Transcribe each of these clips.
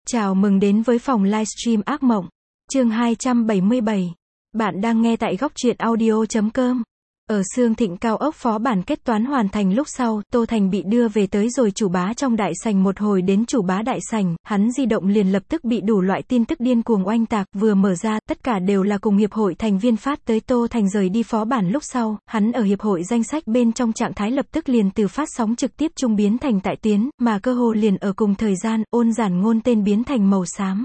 Chào mừng đến với phòng livestream ác mộng. Chương 277. Bạn đang nghe tại góc truyện audio.com. Ở Xương Thịnh cao ốc phó bản kết toán hoàn thành lúc sau, Tô Thành bị đưa về tới rồi chủ bá trong đại sảnh. Một hồi đến chủ bá đại sảnh, hắn di động liền lập tức bị đủ loại tin tức điên cuồng oanh tạc, vừa mở ra, tất cả đều là cùng hiệp hội thành viên phát tới. Tô Thành rời đi phó bản lúc sau, hắn ở hiệp hội danh sách bên trong trạng thái lập tức liền từ phát sóng trực tiếp trung biến thành tại tuyến, mà cơ hồ liền ở cùng thời gian, Ôn Giản Ngôn tên biến thành màu xám.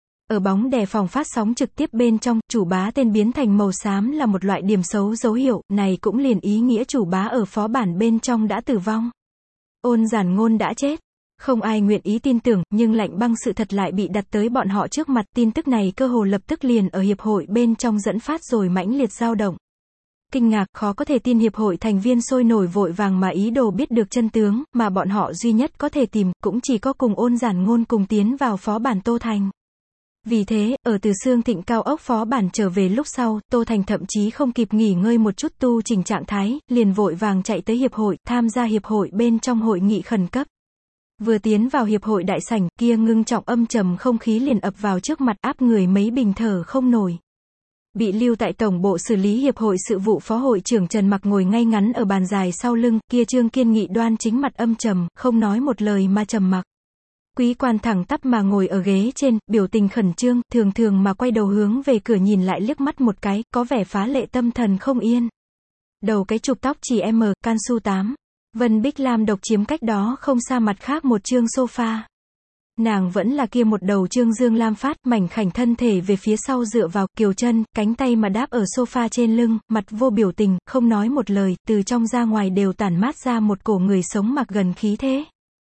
Ở bóng đè phòng phát sóng trực tiếp bên trong, chủ bá tên biến thành màu xám là một loại điểm xấu dấu hiệu, này cũng liền ý nghĩa chủ bá ở phó bản bên trong đã tử vong. Ôn Giản Ngôn đã chết. Không ai nguyện ý tin tưởng, nhưng lạnh băng sự thật lại bị đặt tới bọn họ trước mặt. Tin tức này cơ hồ lập tức liền ở hiệp hội bên trong dẫn phát rồi mãnh liệt dao động. Kinh ngạc, khó có thể tin, hiệp hội thành viên sôi nổi vội vàng mà ý đồ biết được chân tướng, mà bọn họ duy nhất có thể tìm, cũng chỉ có cùng Ôn Giản Ngôn cùng tiến vào phó bản Tô Thành. Vì thế, ở từ Xương Thịnh cao ốc phó bản trở về lúc sau, Tô Thành thậm chí không kịp nghỉ ngơi một chút tu chỉnh trạng thái, liền vội vàng chạy tới hiệp hội, tham gia hiệp hội bên trong hội nghị khẩn cấp. Vừa tiến vào hiệp hội đại sảnh, kia ngưng trọng âm trầm không khí liền ập vào trước mặt, áp người mấy bình thở không nổi. Bị lưu tại tổng bộ xử lý hiệp hội sự vụ phó hội trưởng Trần Mặc ngồi ngay ngắn ở bàn dài sau lưng, kia trương kiên nghị đoan chính mặt âm trầm, không nói một lời mà trầm mặc. Quý quan thẳng tắp mà ngồi ở ghế trên, biểu tình khẩn trương, thường thường mà quay đầu hướng về cửa nhìn lại liếc mắt một cái, có vẻ phá lệ tâm thần không yên. Đầu cái chụp tóc chỉ can su 8. Vân Bích Lam độc chiếm cách đó không xa mặt khác một chương sofa. Nàng vẫn là kia một đầu trương dương lam phát, mảnh khảnh thân thể về phía sau dựa vào, kiều chân, cánh tay mà đáp ở sofa trên lưng, mặt vô biểu tình, không nói một lời, từ trong ra ngoài đều tản mát ra một cổ người sống mặc gần khí thế.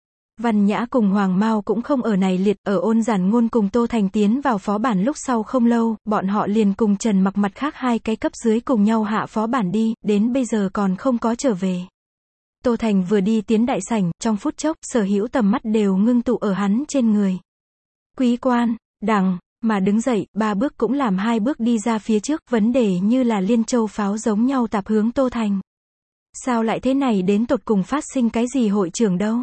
Văn Nhã cùng Hoàng Mao cũng không ở này liệt, ở Ôn Giản Ngôn cùng Tô Thành tiến vào phó bản lúc sau không lâu, bọn họ liền cùng Trần Mặc mặt khác hai cái cấp dưới cùng nhau hạ phó bản đi, đến bây giờ còn không có trở về. Tô Thành vừa đi tiến đại sảnh, trong phút chốc, sở hữu tầm mắt đều ngưng tụ ở hắn trên người. Quý quan, đằng, mà đứng dậy, 3 bước cũng làm 2 bước đi ra phía trước, vấn đề như là liên châu pháo giống nhau tạp hướng Tô Thành. Sao lại thế này, đến tột cùng phát sinh cái gì hội trưởng đâu?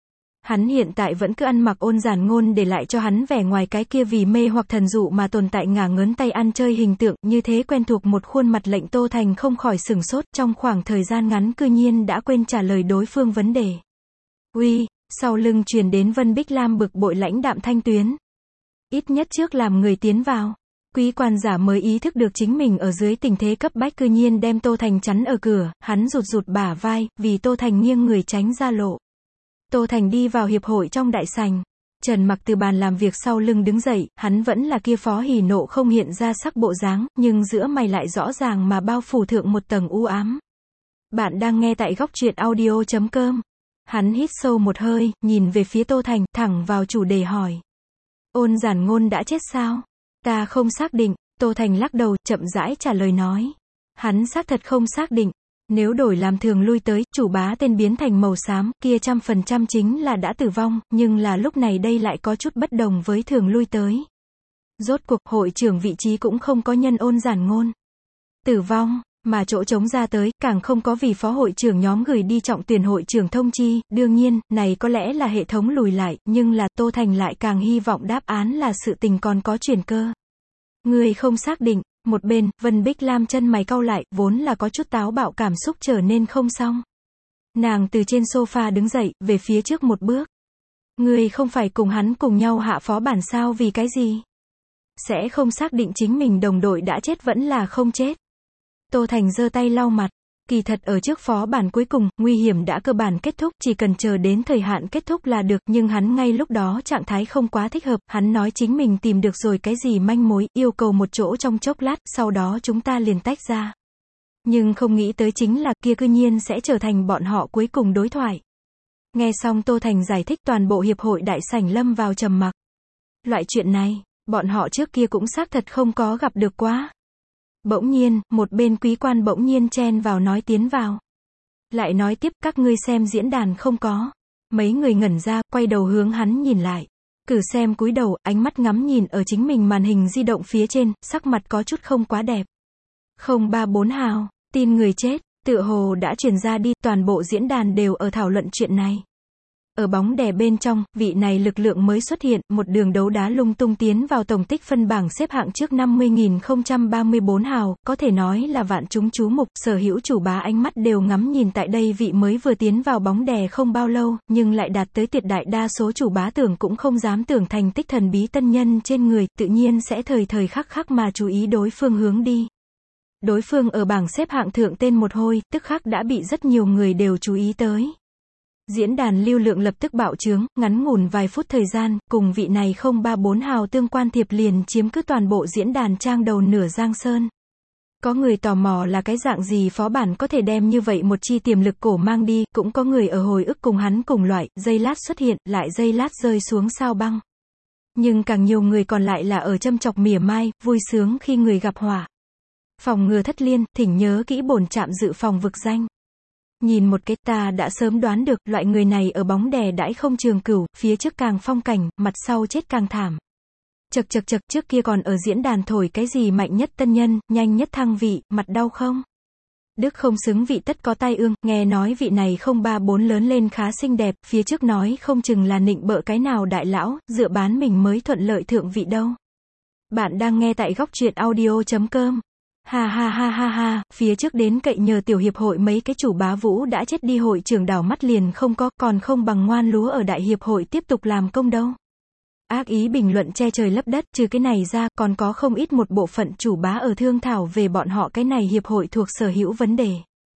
Hắn hiện tại vẫn cứ ăn mặc Ôn Giản Ngôn để lại cho hắn vẻ ngoài cái kia vì mê hoặc thần dụ mà tồn tại ngả ngớn tay ăn chơi hình tượng, như thế quen thuộc một khuôn mặt lệnh Tô Thành không khỏi sửng sốt, trong khoảng thời gian ngắn cư nhiên đã quên trả lời đối phương vấn đề. Uy, sau lưng truyền đến Vân Bích Lam bực bội lãnh đạm thanh tuyến. Ít nhất trước làm người tiến vào. Quý quan giả mới ý thức được chính mình ở dưới tình thế cấp bách cư nhiên đem Tô Thành chắn ở cửa, hắn rụt rụt bả vai, vì Tô Thành nghiêng người tránh ra lộ. Tô Thành đi vào hiệp hội trong đại sảnh. Trần Mặc từ bàn làm việc sau lưng đứng dậy, hắn vẫn là kia phó hỉ nộ không hiện ra sắc bộ dáng, nhưng giữa mày lại rõ ràng mà bao phủ thượng một tầng u ám. Bạn đang nghe tại góc truyện audio.com. Hắn hít sâu một hơi, nhìn về phía Tô Thành, thẳng vào chủ đề hỏi. Ôn Giản Ngôn đã chết sao? Ta không xác định. Tô Thành lắc đầu, chậm rãi trả lời nói. Hắn xác thật không xác định. Nếu đổi làm thường lui tới, chủ bá tên biến thành màu xám, kia 100% chính là đã tử vong, nhưng là lúc này đây lại có chút bất đồng với thường lui tới. Rốt cuộc, hội trưởng vị trí cũng không có nhân Ôn Giản Ngôn tử vong, mà chỗ trống ra tới, càng không có vì phó hội trưởng nhóm gửi đi trọng tuyển hội trưởng thông chi, đương nhiên, này có lẽ là hệ thống lùi lại, nhưng là, Tô Thành lại càng hy vọng đáp án là sự tình còn có chuyển cơ. Người không xác định. Một bên, Vân Bích Lam chân mày cau lại, vốn là có chút táo bạo cảm xúc trở nên không xong. Nàng từ trên sofa đứng dậy, về phía trước một bước. Người không phải cùng hắn cùng nhau hạ phó bản sao, vì cái gì? Sẽ không xác định chính mình đồng đội đã chết vẫn là không chết. Tô Thành giơ tay lau mặt. Kỳ thật ở trước phó bản cuối cùng, nguy hiểm đã cơ bản kết thúc, chỉ cần chờ đến thời hạn kết thúc là được, nhưng hắn ngay lúc đó trạng thái không quá thích hợp, hắn nói chính mình tìm được rồi cái gì manh mối, yêu cầu một chỗ trong chốc lát, sau đó chúng ta liền tách ra. Nhưng không nghĩ tới chính là kia cư nhiên sẽ trở thành bọn họ cuối cùng đối thoại. Nghe xong Tô Thành giải thích, toàn bộ hiệp hội đại sảnh lâm vào trầm mặc. Loại chuyện này, bọn họ trước kia cũng xác thật không có gặp được quá. Bỗng nhiên, một bên quý quan bỗng nhiên chen vào nói tiến vào. Lại nói tiếp, các ngươi xem diễn đàn không có. Mấy người ngẩn ra, quay đầu hướng hắn nhìn lại. Cử xem cúi đầu, ánh mắt ngắm nhìn ở chính mình màn hình di động phía trên, sắc mặt có chút không quá đẹp. 034 hào, tin người chết, tựa hồ đã truyền ra đi, toàn bộ diễn đàn đều ở thảo luận chuyện này. Ở bóng đè bên trong, vị này lực lượng mới xuất hiện, một đường đấu đá lung tung tiến vào tổng tích phân bảng xếp hạng trước 50.034 hào, có thể nói là vạn chúng chú mục, sở hữu chủ bá ánh mắt đều ngắm nhìn tại đây vị mới vừa tiến vào bóng đè không bao lâu, nhưng lại đạt tới tuyệt đại đa số chủ bá tưởng cũng không dám tưởng thành tích thần bí tân nhân trên người, tự nhiên sẽ thời thời khắc khắc mà chú ý đối phương hướng đi. Đối phương ở bảng xếp hạng thượng tên một hồi, tức khắc đã bị rất nhiều người đều chú ý tới. Diễn đàn lưu lượng lập tức bạo trướng, ngắn ngủn vài phút thời gian, cùng vị này 034 hào tương quan thiệp liền chiếm cứ toàn bộ diễn đàn trang đầu nửa Giang Sơn. Có người tò mò là cái dạng gì phó bản có thể đem như vậy một chi tiềm lực cổ mang đi, cũng có người ở hồi ức cùng hắn cùng loại, giây lát xuất hiện, lại giây lát rơi xuống sao băng. Nhưng càng nhiều người còn lại là ở châm chọc mỉa mai, vui sướng khi người gặp họa. Phòng ngừa thất liên, thỉnh nhớ kỹ bổn trạm dự phòng vực danh. Nhìn một cái ta đã sớm đoán được, loại người này ở bóng đè đãi không trường cửu, phía trước càng phong cảnh, mặt sau chết càng thảm. Chật trước kia còn ở diễn đàn thổi cái gì mạnh nhất tân nhân, nhanh nhất thăng vị, mặt đau không? Đức không xứng vị tất có tai ương, nghe nói vị này 034 lớn lên khá xinh đẹp, phía trước nói không chừng là nịnh bợ cái nào đại lão, dựa bán mình mới thuận lợi thượng vị đâu. Bạn đang nghe tại góc truyện audio.com. Ha, phía trước đến cậy nhờ tiểu hiệp hội mấy cái chủ bá vũ đã chết đi, hội trưởng đảo mắt liền không có, còn không bằng ngoan lúa ở đại hiệp hội tiếp tục làm công đâu. Ác ý bình luận che trời lấp đất, trừ cái này ra, còn có không ít một bộ phận chủ bá ở thương thảo về bọn họ cái này hiệp hội thuộc sở hữu vấn đề.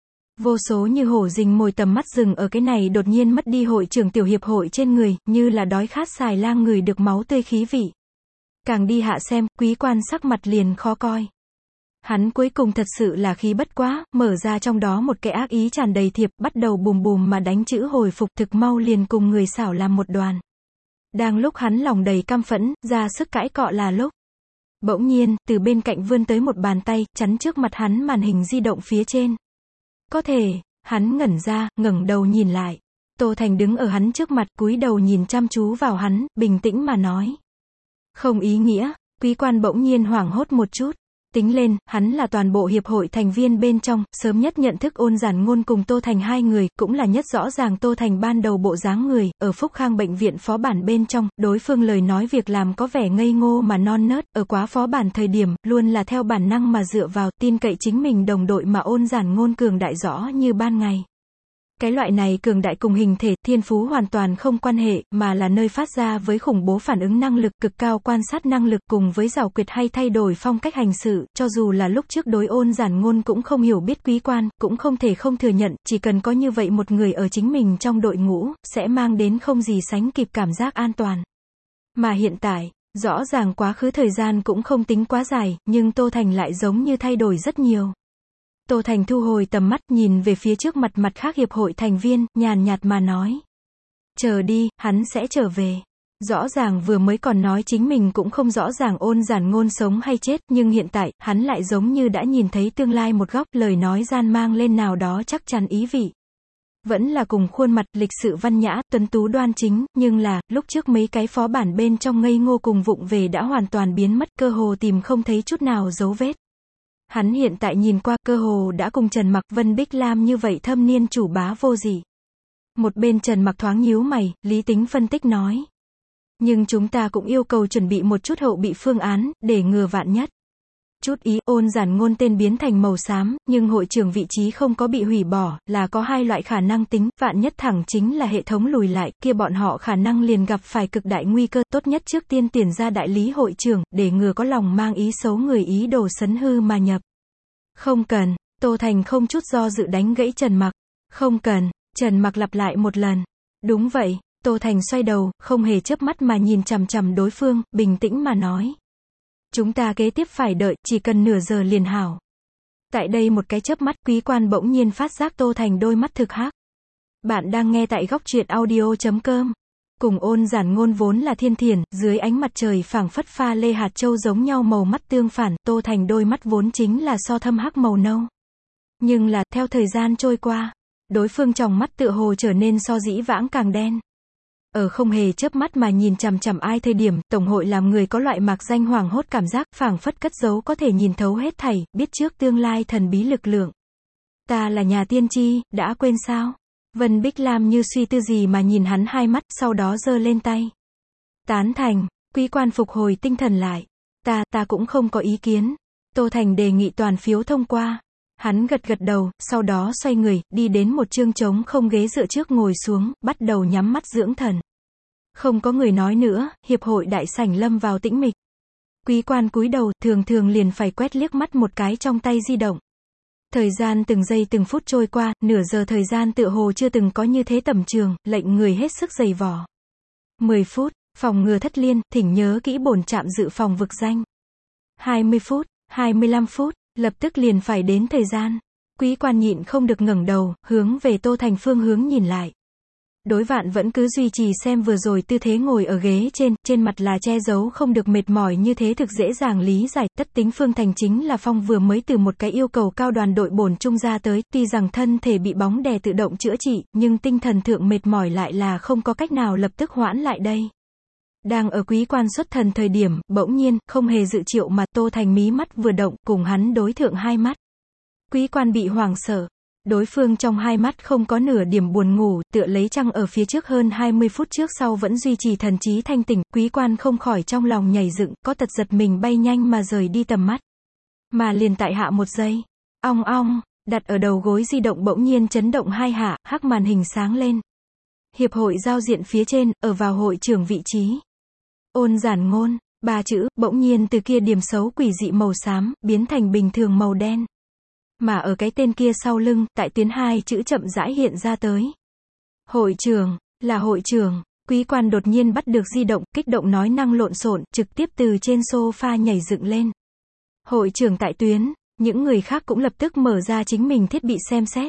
Vô số như hổ rình mồi tầm mắt rừng ở cái này đột nhiên mất đi hội trưởng tiểu hiệp hội trên người, như là đói khát xài lang người được máu tươi khí vị. Càng đi hạ xem, quý quan sắc mặt liền khó coi. Hắn cuối cùng thật sự là khí bất quá, mở ra trong đó một cái ác ý tràn đầy thiệp, bắt đầu bùm bùm mà đánh chữ hồi phục, thực mau liền cùng người xảo làm một đoàn. Đang lúc hắn lòng đầy căm phẫn, ra sức cãi cọ là lúc. Bỗng nhiên, từ bên cạnh vươn tới một bàn tay, chắn trước mặt hắn màn hình di động phía trên. Có thể, hắn ngẩn ra, ngẩng đầu nhìn lại. Tô Thành đứng ở hắn trước mặt, cúi đầu nhìn chăm chú vào hắn, bình tĩnh mà nói. Không ý nghĩa, quý quan bỗng nhiên hoảng hốt một chút. Tính lên, hắn là toàn bộ hiệp hội thành viên bên trong, sớm nhất nhận thức Ôn Giản Ngôn cùng Tô Thành hai người, cũng là nhất rõ ràng Tô Thành ban đầu bộ dáng người, ở Phúc Khang bệnh viện phó bản bên trong, đối phương lời nói việc làm có vẻ ngây ngô mà non nớt, ở quá phó bản thời điểm, luôn là theo bản năng mà dựa vào, tin cậy chính mình đồng đội mà Ôn Giản Ngôn cường đại rõ như ban ngày. Cái loại này cường đại cùng hình thể, thiên phú hoàn toàn không quan hệ, mà là nơi phát ra với khủng bố phản ứng năng lực, cực cao quan sát năng lực cùng với giảo quyệt hay thay đổi phong cách hành sự, cho dù là lúc trước đối Ôn Giản Ngôn cũng không hiểu biết quý quan, cũng không thể không thừa nhận, chỉ cần có như vậy một người ở chính mình trong đội ngũ, sẽ mang đến không gì sánh kịp cảm giác an toàn. Mà hiện tại, rõ ràng quá khứ thời gian cũng không tính quá dài, nhưng Tô Thành lại giống như thay đổi rất nhiều. Tô Thành thu hồi tầm mắt, nhìn về phía trước mặt khác hiệp hội thành viên, nhàn nhạt mà nói. Chờ đi, hắn sẽ trở về. Rõ ràng vừa mới còn nói chính mình cũng không rõ ràng Ôn Giản Ngôn sống hay chết, nhưng hiện tại, hắn lại giống như đã nhìn thấy tương lai một góc, lời nói gian mang lên nào đó chắc chắn ý vị. Vẫn là cùng khuôn mặt, lịch sự văn nhã, tuấn tú đoan chính, nhưng là, lúc trước mấy cái phó bản bên trong ngây ngô cùng vụng về đã hoàn toàn biến mất, cơ hồ tìm không thấy chút nào dấu vết. Hắn hiện tại nhìn qua, cơ hồ đã cùng Trần Mặc, Vân Bích Lam như vậy thâm niên chủ bá vô dị. Một bên Trần Mặc thoáng nhíu mày, lý tính phân tích nói. Nhưng chúng ta cũng yêu cầu chuẩn bị một chút hậu bị phương án, để ngừa vạn nhất. Chút ý, Ôn Giản Ngôn tên biến thành màu xám, nhưng hội trưởng vị trí không có bị hủy bỏ, là có hai loại khả năng tính, vạn nhất thẳng chính là hệ thống lùi lại, kia bọn họ khả năng liền gặp phải cực đại nguy cơ, tốt nhất trước tiên tuyển ra đại lý hội trưởng, để ngừa có lòng mang ý xấu người ý đồ sấn hư mà nhập. Không cần, Tô Thành không chút do dự đánh gãy Trần Mặc. Không cần, Trần Mặc lặp lại một lần. Đúng vậy, Tô Thành xoay đầu, không hề chớp mắt mà nhìn chằm chằm đối phương, bình tĩnh mà nói. Chúng ta kế tiếp phải đợi, chỉ cần nửa giờ liền hảo. Tại đây một cái chớp mắt, quý quan bỗng nhiên phát giác Tô Thành đôi mắt thực hắc. Bạn đang nghe tại góc truyện audio.com. Cùng Ôn Giản Ngôn vốn là thiên thiền, dưới ánh mặt trời phảng phất pha lê hạt châu giống nhau màu mắt tương phản, Tô Thành đôi mắt vốn chính là so thâm hắc màu nâu. Nhưng là, theo thời gian trôi qua, đối phương tròng mắt tựa hồ trở nên so dĩ vãng càng đen. Ở không hề chớp mắt mà nhìn chằm chằm ai thời điểm, tổng hội làm người có loại mạc danh hoảng hốt cảm giác, phảng phất cất giấu có thể nhìn thấu hết thảy, biết trước tương lai thần bí lực lượng. Ta là nhà tiên tri, đã quên sao? Vân Bích Lam như suy tư gì mà nhìn hắn hai mắt, sau đó giơ lên tay. Tán thành, Quý quan phục hồi tinh thần lại. Ta cũng không có ý kiến. Tô Thành đề nghị toàn phiếu thông qua. Hắn gật gật đầu, sau đó xoay người, đi đến một chương trống không ghế dựa trước ngồi xuống, bắt đầu nhắm mắt dưỡng thần. Không có người nói nữa, hiệp hội đại sảnh lâm vào tĩnh mịch. Quý quan cúi đầu, thường liền phải quét liếc mắt một cái trong tay di động. Thời gian từng giây từng phút trôi qua, nửa giờ thời gian tựa hồ chưa từng có như thế tầm trường, lệnh người hết sức dày vò. 10 phút, phòng ngừa thất liên, thỉnh nhớ kỹ bổn trạm dự phòng vực danh. 20 phút, 25 phút, lập tức liền phải đến thời gian. Quý quan nhịn không được ngẩng đầu, hướng về Tô Thành phương hướng nhìn lại. Đối Vạn vẫn cứ duy trì xem vừa rồi tư thế ngồi ở ghế trên mặt là che giấu không được mệt mỏi như thế thực dễ dàng lý giải, tất tính Phương Thành chính là Phong vừa mới từ một cái yêu cầu cao đoàn đội bổn trung ra tới, tuy rằng thân thể bị bóng đè tự động chữa trị, nhưng tinh thần thượng mệt mỏi lại là không có cách nào lập tức hoãn lại đây. Đang ở Quý quan xuất thần thời điểm, bỗng nhiên, không hề dự triệu mà Tô Thành mí mắt vừa động, cùng hắn đối thượng hai mắt. Quý quan bị hoảng sợ. Đối phương trong hai mắt không có nửa điểm buồn ngủ, tựa lấy trăng ở phía trước hơn 20 phút trước sau vẫn duy trì thần trí thanh tỉnh, Quý quan không khỏi trong lòng nhảy dựng, có tật giật mình bay nhanh mà rời đi tầm mắt. Mà liền tại hạ một giây, ong ong, đặt ở đầu gối di động bỗng nhiên chấn động hai hạ, hắc màn hình sáng lên. Hiệp hội giao diện phía trên, ở vào hội trưởng vị trí. Ôn Giản Ngôn, 3 chữ, bỗng nhiên từ kia điểm xấu quỷ dị màu xám, biến thành bình thường màu đen. Mà ở cái tên kia sau lưng, tại tuyến 2 chữ chậm rãi hiện ra tới. Hội trưởng, là hội trưởng. Quý quan đột nhiên bắt được di động, kích động nói năng lộn xộn, trực tiếp từ trên sofa nhảy dựng lên. Hội trưởng tại tuyến, những người khác cũng lập tức mở ra chính mình thiết bị xem xét.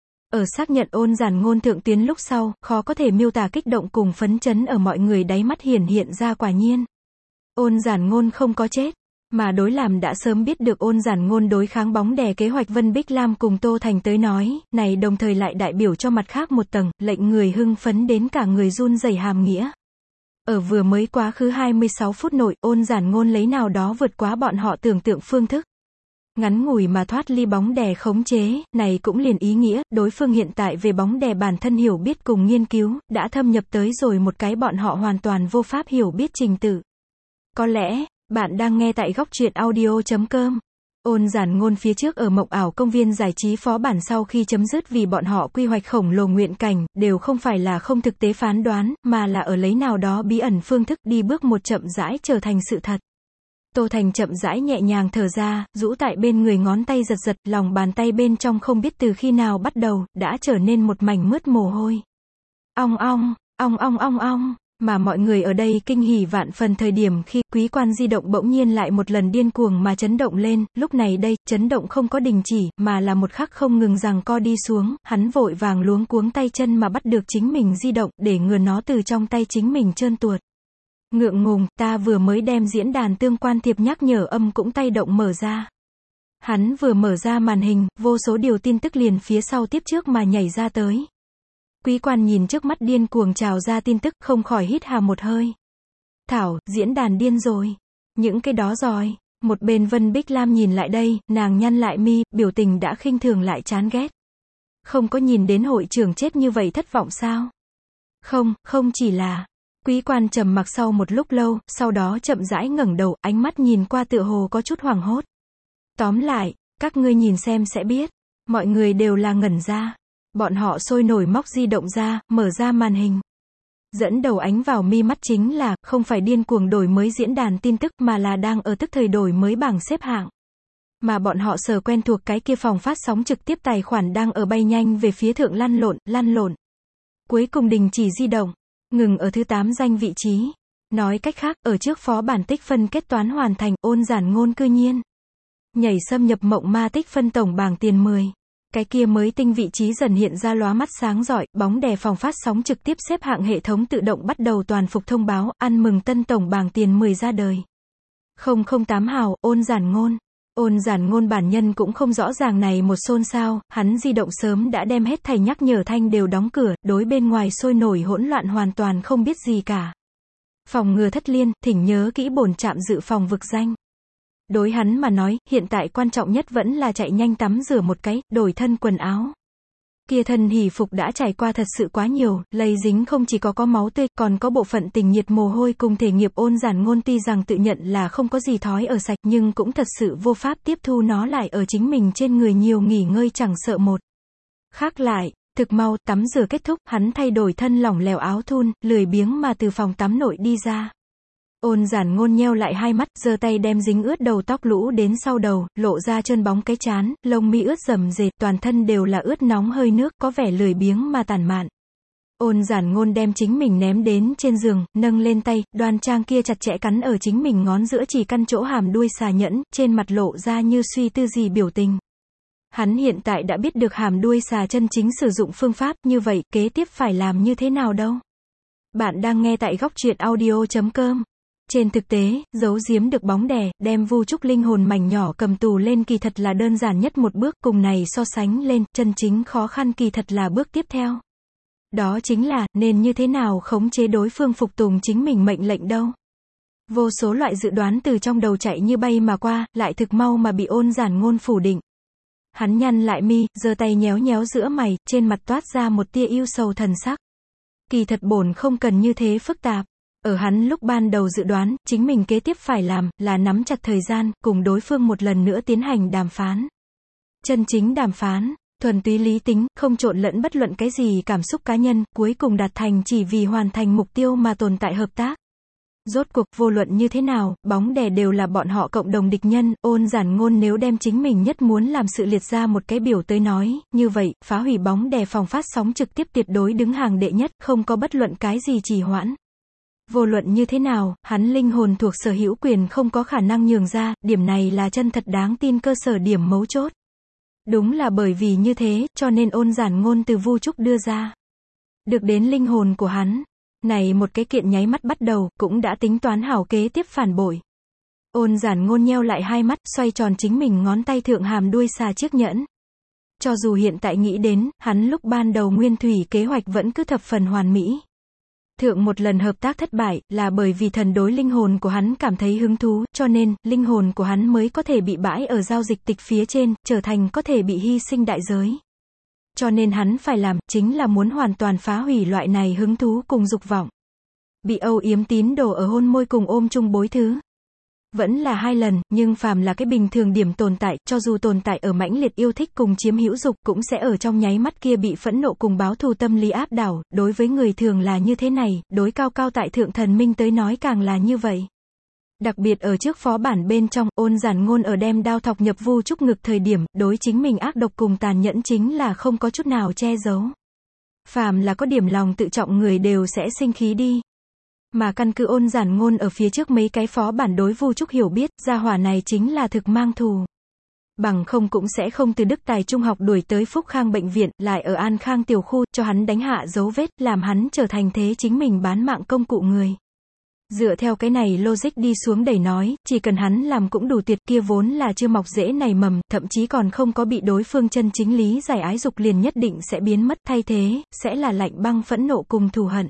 Ở xác nhận Ôn Giản Ngôn thượng tuyến lúc sau, khó có thể miêu tả kích động cùng phấn chấn ở mọi người đáy mắt hiện ra quả nhiên. Ôn Giản Ngôn không có chết. Mà đối làm đã sớm biết được Ôn Giản Ngôn đối kháng bóng đè kế hoạch Vân Bích Lam cùng Tô Thành tới nói, này đồng thời lại đại biểu cho mặt khác một tầng, lệnh người hưng phấn đến cả người run rẩy hàm nghĩa. Ở vừa mới quá khứ 26 phút nội, Ôn Giản Ngôn lấy nào đó vượt quá bọn họ tưởng tượng phương thức. Ngắn ngủi mà thoát ly bóng đè khống chế, này cũng liền ý nghĩa, đối phương hiện tại về bóng đè bản thân hiểu biết cùng nghiên cứu, đã thâm nhập tới rồi một cái bọn họ hoàn toàn vô pháp hiểu biết trình tự. Có lẽ, bạn đang nghe tại góc truyện audio.com. Ôn Giản Ngôn phía trước ở Mộng Ảo công viên giải trí phó bản sau khi chấm dứt vì bọn họ quy hoạch khổng lồ nguyện cảnh, đều không phải là không thực tế phán đoán, mà là ở lấy nào đó bí ẩn phương thức đi bước một chậm rãi trở thành sự thật. Tô Thành chậm rãi nhẹ nhàng thở ra, rũ tại bên người ngón tay giật, lòng bàn tay bên trong không biết từ khi nào bắt đầu, đã trở nên một mảnh mướt mồ hôi. Ong ong, ong ong ong ong. Mà mọi người ở đây kinh hỉ vạn phần thời điểm khi Quý quan di động bỗng nhiên lại một lần điên cuồng mà chấn động lên, lúc này đây, chấn động không có đình chỉ, mà là một khắc không ngừng giằng co đi xuống, hắn vội vàng luống cuống tay chân mà bắt được chính mình di động, để ngừa nó từ trong tay chính mình trơn tuột. Ngượng ngùng, ta vừa mới đem diễn đàn tương quan thiệp nhắc nhở âm cũng tay động mở ra. Hắn vừa mở ra màn hình, vô số điều tin tức liền phía sau tiếp trước mà nhảy ra tới. Quý quan nhìn trước mắt điên cuồng trào ra tin tức, không khỏi hít hà một hơi. Thảo, diễn đàn điên rồi. Những cái đó rồi. Một bên Vân Bích Lam nhìn lại đây, nàng nhăn lại mi, biểu tình đã khinh thường lại chán ghét. Không có nhìn đến hội trưởng chết như vậy thất vọng sao? Không chỉ là. Quý quan trầm mặc sau một lúc lâu, sau đó chậm rãi ngẩng đầu, ánh mắt nhìn qua tựa hồ có chút hoảng hốt. Tóm lại, các ngươi nhìn xem sẽ biết. Mọi người đều là ngẩn ra. Bọn họ sôi nổi móc di động ra, mở ra màn hình. Dẫn đầu ánh vào mi mắt chính là, không phải điên cuồng đổi mới diễn đàn tin tức mà là đang ở tức thời đổi mới bảng xếp hạng. Mà bọn họ sở quen thuộc cái kia phòng phát sóng trực tiếp tài khoản đang ở bay nhanh về phía thượng lăn lộn. Cuối cùng đình chỉ di động, ngừng ở thứ 8 danh vị trí. Nói cách khác, ở trước phó bản tích phân kết toán hoàn thành, Ôn Giản Ngôn cư nhiên nhảy xâm nhập mộng ma tích phân tổng bảng tiền 10. Cái kia mới tinh vị trí dần hiện ra lóa mắt sáng rọi, bóng đè phòng phát sóng trực tiếp xếp hạng hệ thống tự động bắt đầu toàn phục thông báo, ăn mừng tân tổng bảng tiền 10 ra đời. 008 hào, Ôn Giản Ngôn. Ôn Giản Ngôn bản nhân cũng không rõ ràng này một xôn xao, hắn di động sớm đã đem hết thảy nhắc nhở thanh đều đóng cửa, đối bên ngoài sôi nổi hỗn loạn hoàn toàn không biết gì cả. Phòng ngừa thất liên, thỉnh nhớ kỹ bổn trạm dự phòng vực danh. Đối hắn mà nói, hiện tại quan trọng nhất vẫn là chạy nhanh tắm rửa một cái, đổi thân quần áo. Kia thân hỷ phục đã trải qua thật sự quá nhiều, lây dính không chỉ có máu tươi, còn có bộ phận tình nhiệt mồ hôi cùng thể nghiệp. Ôn Giản Ngôn tuy rằng tự nhận là không có gì thói ở sạch, nhưng cũng thật sự vô pháp tiếp thu nó lại ở chính mình trên người nhiều nghỉ ngơi chẳng sợ một. Khác lại, thực mau, tắm rửa kết thúc, hắn thay đổi thân lỏng lẻo áo thun, lười biếng mà từ phòng tắm nội đi ra. Ôn Giản Ngôn nheo lại hai mắt, giơ tay đem dính ướt đầu tóc lũ đến sau đầu, lộ ra chân bóng cái trán, lông mi ướt rầm rề, toàn thân đều là ướt nóng hơi nước, có vẻ lười biếng mà tản mạn. Ôn Giản Ngôn đem chính mình ném đến trên giường, nâng lên tay, đoan trang kia chặt chẽ cắn ở chính mình ngón giữa chỉ căn chỗ hàm đuôi xà nhẫn, trên mặt lộ ra như suy tư gì biểu tình. Hắn hiện tại đã biết được hàm đuôi xà chân chính sử dụng phương pháp, như vậy, kế tiếp phải làm như thế nào đâu? Bạn đang nghe tại Góc Truyện Audio.com. Trên thực tế, giấu giếm được bóng đè, đem Vu Trúc linh hồn mảnh nhỏ cầm tù lên kỳ thật là đơn giản nhất một bước, cùng này so sánh lên, chân chính khó khăn kỳ thật là bước tiếp theo. Đó chính là, nên như thế nào khống chế đối phương phục tùng chính mình mệnh lệnh đâu. Vô số loại dự đoán từ trong đầu chạy như bay mà qua, lại thực mau mà bị Ôn Giản Ngôn phủ định. Hắn nhăn lại mi, giơ tay nhéo nhéo giữa mày, trên mặt toát ra một tia ưu sầu thần sắc. Kỳ thật bổn không cần như thế phức tạp. Ở hắn lúc ban đầu dự đoán, chính mình kế tiếp phải làm, là nắm chặt thời gian, cùng đối phương một lần nữa tiến hành đàm phán. Chân chính đàm phán, thuần túy lý tính, không trộn lẫn bất luận cái gì cảm xúc cá nhân, cuối cùng đạt thành chỉ vì hoàn thành mục tiêu mà tồn tại hợp tác. Rốt cuộc, vô luận như thế nào, bóng đè đều là bọn họ cộng đồng địch nhân. Ôn Giản Ngôn nếu đem chính mình nhất muốn làm sự liệt ra một cái biểu tới nói, như vậy, phá hủy bóng đè phòng phát sóng trực tiếp tuyệt đối đứng hàng đệ nhất, không có bất luận cái gì trì hoãn. Vô luận như thế nào, hắn linh hồn thuộc sở hữu quyền không có khả năng nhường ra, điểm này là chân thật đáng tin cơ sở điểm mấu chốt. Đúng là bởi vì như thế, cho nên Ôn Giản Ngôn từ Vu Trúc đưa ra. Được đến linh hồn của hắn. Này một cái kiện nháy mắt bắt đầu, cũng đã tính toán hảo kế tiếp phản bội. Ôn Giản Ngôn nheo lại hai mắt, xoay tròn chính mình ngón tay thượng hàm đuôi xà chiếc nhẫn. Cho dù hiện tại nghĩ đến, hắn lúc ban đầu nguyên thủy kế hoạch vẫn cứ thập phần hoàn mỹ. Thượng một lần hợp tác thất bại, là bởi vì thần đối linh hồn của hắn cảm thấy hứng thú, cho nên, linh hồn của hắn mới có thể bị bãi ở giao dịch tịch phía trên, trở thành có thể bị hy sinh đại giới. Cho nên hắn phải làm, chính là muốn hoàn toàn phá hủy loại này hứng thú cùng dục vọng. Bị âu yếm tín đồ ở hôn môi cùng ôm chung bối thứ. Vẫn là 2 lần, nhưng phàm là cái bình thường điểm tồn tại, cho dù tồn tại ở mãnh liệt yêu thích cùng chiếm hữu dục, cũng sẽ ở trong nháy mắt kia bị phẫn nộ cùng báo thù tâm lý áp đảo. Đối với người thường là như thế này, đối cao cao tại thượng thần minh tới nói càng là như vậy. Đặc biệt ở trước phó bản bên trong, Ôn Giản Ngôn ở đem đao thọc nhập Vu Trúc ngực thời điểm, đối chính mình ác độc cùng tàn nhẫn chính là không có chút nào che giấu. Phàm là có điểm lòng tự trọng người đều sẽ sinh khí đi. Mà căn cứ Ôn Giản Ngôn ở phía trước mấy cái phó bản đối Vu Trúc hiểu biết, gia hỏa này chính là thực mang thù. Bằng không cũng sẽ không từ Đức Tài Trung học đuổi tới Phúc Khang bệnh viện, lại ở An Khang tiểu khu, cho hắn đánh hạ dấu vết, làm hắn trở thành thế chính mình bán mạng công cụ người. Dựa theo cái này logic đi xuống đẩy nói, chỉ cần hắn làm cũng đủ tuyệt, kia vốn là chưa mọc rễ nảy mầm, thậm chí còn không có bị đối phương chân chính lý giải ái dục liền nhất định sẽ biến mất, thay thế, sẽ là lạnh băng phẫn nộ cùng thù hận.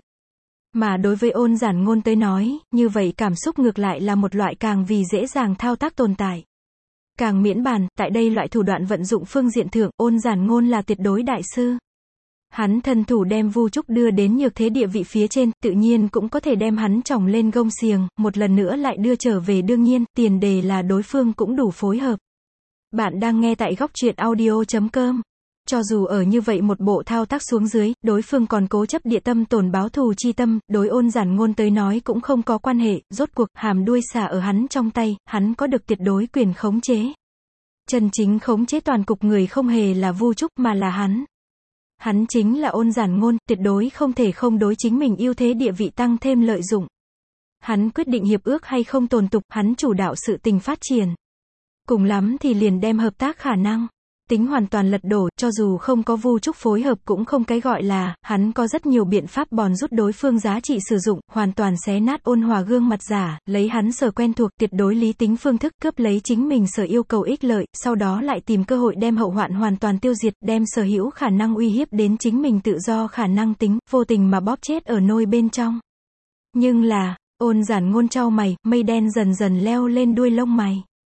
Mà đối với Ôn Giản Ngôn tới nói, như vậy cảm xúc ngược lại là một loại càng vì dễ dàng thao tác tồn tại. Càng miễn bàn, tại đây loại thủ đoạn vận dụng phương diện thượng, Ôn Giản Ngôn là tuyệt đối đại sư. Hắn thân thủ đem Vu Trúc đưa đến nhược thế địa vị phía trên, tự nhiên cũng có thể đem hắn tròng lên gông xiềng, một lần nữa lại đưa trở về đương nhiên, tiền đề là đối phương cũng đủ phối hợp. Bạn đang nghe tại Góc Truyện Audio.com. Cho dù ở như vậy một bộ thao tác xuống dưới, đối phương còn cố chấp địa tâm tổn báo thù chi tâm, đối Ôn Giản Ngôn tới nói cũng không có quan hệ, rốt cuộc, hàm đuôi xà ở hắn trong tay, hắn có được tuyệt đối quyền khống chế. Chân chính khống chế toàn cục người không hề là Vu Trúc mà là hắn. Hắn chính là Ôn Giản Ngôn, tuyệt đối không thể không đối chính mình ưu thế địa vị tăng thêm lợi dụng. Hắn quyết định hiệp ước hay không tồn tục, hắn chủ đạo sự tình phát triển. Cùng lắm thì liền đem hợp tác khả năng tính hoàn toàn lật đổ, cho dù không có Vu Trúc phối hợp cũng không cái gọi là, hắn có rất nhiều biện pháp bòn rút đối phương giá trị sử dụng, hoàn toàn xé nát ôn hòa gương mặt giả, lấy hắn sở quen thuộc, tuyệt đối lý tính phương thức cướp lấy chính mình sở yêu cầu ích lợi, sau đó lại tìm cơ hội đem hậu hoạn hoàn toàn tiêu diệt, đem sở hữu khả năng uy hiếp đến chính mình tự do khả năng tính, vô tình mà bóp chết ở nôi bên trong. Nhưng là, Ôn Giản Ngôn chau mày, mây đen dần dần leo lên đuôi lông mày.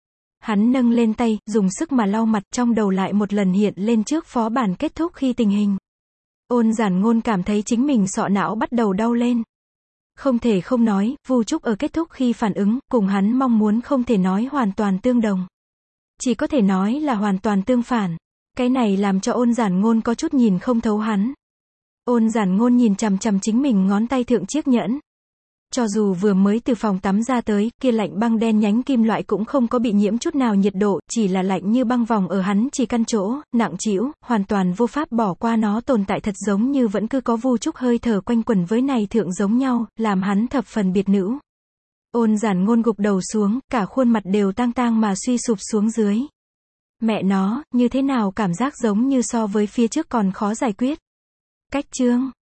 Hắn nâng lên tay, dùng sức mà lau mặt, trong đầu lại một lần hiện lên trước phó bản kết thúc khi tình hình. Ôn Giản Ngôn cảm thấy chính mình sọ não bắt đầu đau lên. Không thể không nói, Vu Trúc ở kết thúc khi phản ứng, cùng hắn mong muốn không thể nói hoàn toàn tương đồng. Chỉ có thể nói là hoàn toàn tương phản. Cái này làm cho Ôn Giản Ngôn có chút nhìn không thấu hắn. Ôn Giản Ngôn nhìn chằm chằm chính mình ngón tay thượng chiếc nhẫn. Cho dù vừa mới từ phòng tắm ra tới, kia lạnh băng đen nhánh kim loại cũng không có bị nhiễm chút nào nhiệt độ, chỉ là lạnh như băng vòng ở hắn chỉ căn chỗ, nặng trĩu, hoàn toàn vô pháp bỏ qua nó tồn tại thật giống như vẫn cứ có Vu Trúc hơi thở quanh quẩn với này thượng giống nhau, làm hắn thập phần biệt nữ. Ôn Giản Ngôn gục đầu xuống, cả khuôn mặt đều tang tang mà suy sụp xuống dưới. Mẹ nó, như thế nào cảm giác giống như so với phía trước còn khó giải quyết. Cách chương